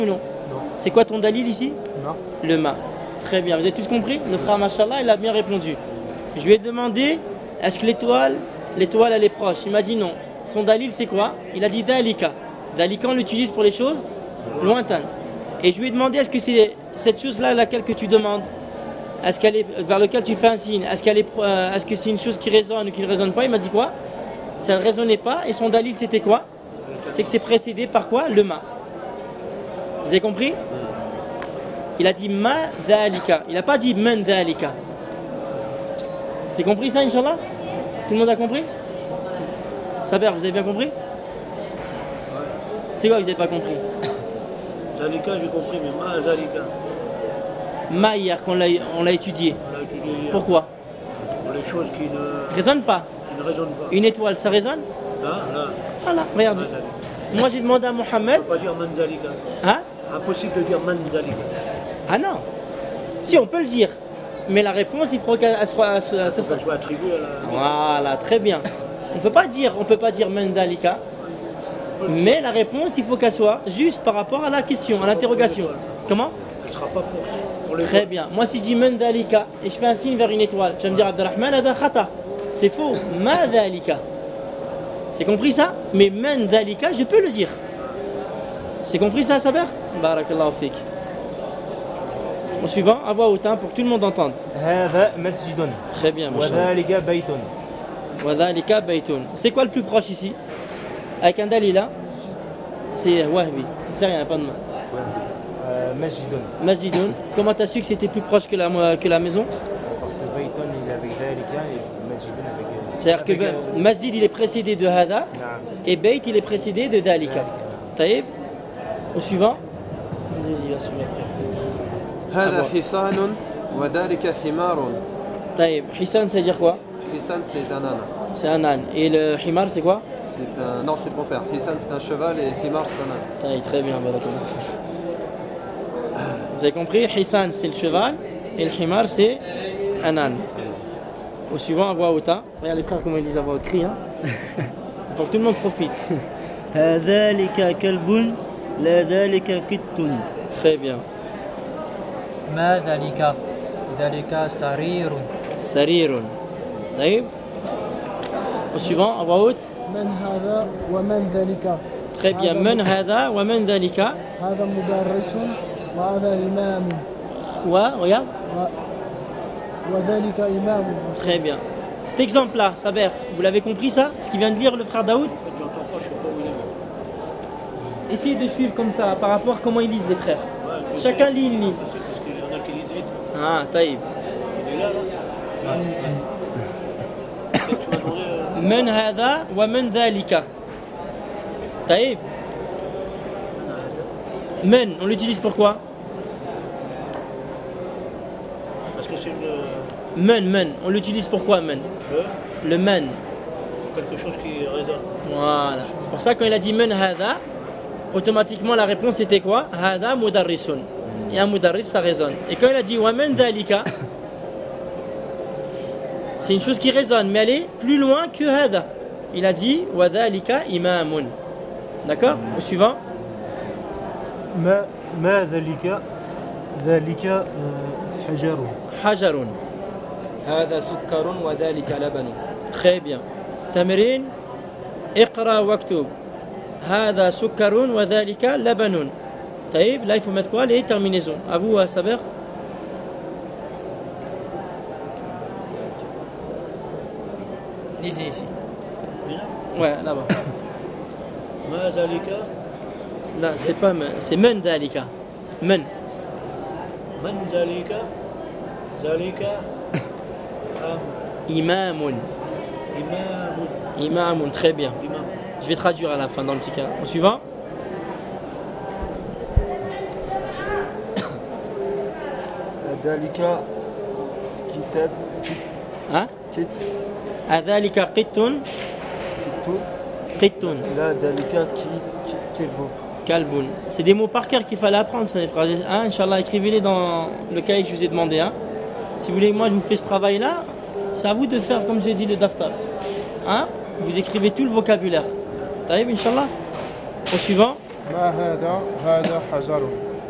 ou non? Non. C'est quoi ton dalil ici? Non. Le ma. Très bien, vous avez tous compris? Le frère Machallah, il a bien répondu. Je lui ai demandé, est-ce que l'étoile elle est proche? Il m'a dit non. Son dalil c'est quoi? Il a dit dalika. Dalika on l'utilise pour les choses lointaines. Et je lui ai demandé, est-ce que c'est cette chose-là à laquelle que tu demandes? Est-ce qu'elle est vers laquelle tu fais un signe? Est-ce que c'est une chose qui résonne ou qui ne résonne pas? Il m'a dit quoi? Ça ne résonnait pas. Et son dalil c'était quoi? C'est que c'est précédé par quoi? Le ma. Vous avez compris? Il a dit ma dhalika. Il n'a pas dit man dhalika. C'est compris ça, Inch'Allah? Tout le monde a compris? Saber, vous avez bien compris? C'est quoi que vous n'avez pas compris? Zalika, j'ai compris, mais ma Zalika. Ma hier, on l'a étudié. On l'a étudié hier. Pourquoi? Pour les choses qui ne Résonne pas. résonnent pas. Une étoile, ça résonne? Là. Voilà, regardez. Moi j'ai demandé à On Mohamed. ne peut pas dire man Zalika. Hein? Impossible de dire man Zalika. Ah non. Si, on peut le dire. Mais la réponse, il faut qu'elle soit. Ça soit attribué à la. Voilà, très bien. On peut pas dire Mendalika, mais la réponse, il faut qu'elle soit juste par rapport à la question, à l'interrogation. Comment? Elle ne sera pas pour les. Très bien. Moi, si je dis Mendalika et je fais un signe vers une étoile, tu vas me dire Abdelrahman, ada khata. C'est faux. Madalika. C'est compris ça? Mais Mendalika, je peux le dire. C'est compris ça, Saber? Barakallahu fik. Au suivant, à voix haute, pour que tout le monde entende. هذا مسجد. Très bien, وذلك بيت. Wadhalika baytun. C'est quoi le plus proche ici? Avec un dalil là? C'est Wahbi. C'est rien, pas de main. مسجد. Masjidun. Comment tu as su que c'était plus proche que la maison? Parce que بيت il est avec ذلك et مسجد avec. C'est-à-dire que Masjid il est précédé de Hada نعم. et Bayt il est précédé de Dalika. Taïb. Au suivant. Vas-y, va suivre après. هذا حصان وذلك حمار. Taïb. Hisan, ça veut dire quoi? حصان c'est un âne. C'est un âne. Et le Himar, c'est quoi? C'est un... Non, c'est le contraire. Hisan c'est un cheval et Himar c'est un âne. Taïb, très bien, barakallah. Vous avez compris? Hisan, c'est le cheval et le Himar, c'est un âne. Au suivant, à voix haute. Regarde les frères comment ils disent à voix haute, cri. Pour que tout le monde profite. ذلك كلب لا ذلك قط. Très bien. ما ذلك سرير. Sarirun. Taïb. Au suivant, à voix haute. من هذا ومن ذلك. Très bien. Man hada wa man dhalika. هذا مدرس وهذا إمام Regarde. وذلك إمام. Très bien. Cet exemple-là, Saber, vous l'avez compris ça? Ce qu'il vient de lire le frère Daoud? J'entends pas, je sais pas où il est. Essayez de suivre comme ça, par rapport à comment ils lisent les frères. Ouais, Chacun lit une ligne. parce qu'il y en a qui lisent vite. Ah, taïb. Il est là. Peut-être que tu vas demander. Man hada wa man dhalika. Taïb. Man, on l'utilise pourquoi? Parce que c'est une. Man, on l'utilise pourquoi, man? Le man. Quelque chose qui résonne. Voilà. C'est pour ça quand il a dit man hada, automatiquement la réponse était quoi? Hada mudarrisun. Et un mudarris ça résonne. Et quand il a dit wa man dhalika, c'est une chose qui résonne, mais elle est plus loin que hada. Il a dit wa dhalika imamun. D'accord? Au suivant. ما ذلك حجر. Hajarun. هذا سكر وذلك لبن. Très bien. تمرين اقرأ واكتب. هذا سكر وذلك لبن. طيب, là il faut mettre quoi? Les terminaisons. À vous, à Saber. Lisez ici. Ouais, là-bas. Ma Zalika. Là, c'est pas men, c'est men dalika. Men. Man Zalika. Zalika. Imamun. Imam. Imamun, très bien. Imam. Je vais traduire à la fin dans le petit cas. Au suivant. ذلك كتاب Hein? أذلك قط قط لا ذلك كلب. Kalboun. C'est des mots par cœur qu'il fallait apprendre, ça, les frères. Hein, Inch'Allah, écrivez-les dans le cahier que je vous ai demandé. Hein. Si vous voulez, moi, je vous fais ce travail-là. C'est à vous de faire, comme j'ai dit, le daftar. Hein? Vous écrivez tout le vocabulaire. Taïb, Inch'Allah. Au suivant. ما هذا؟ هذا حجر.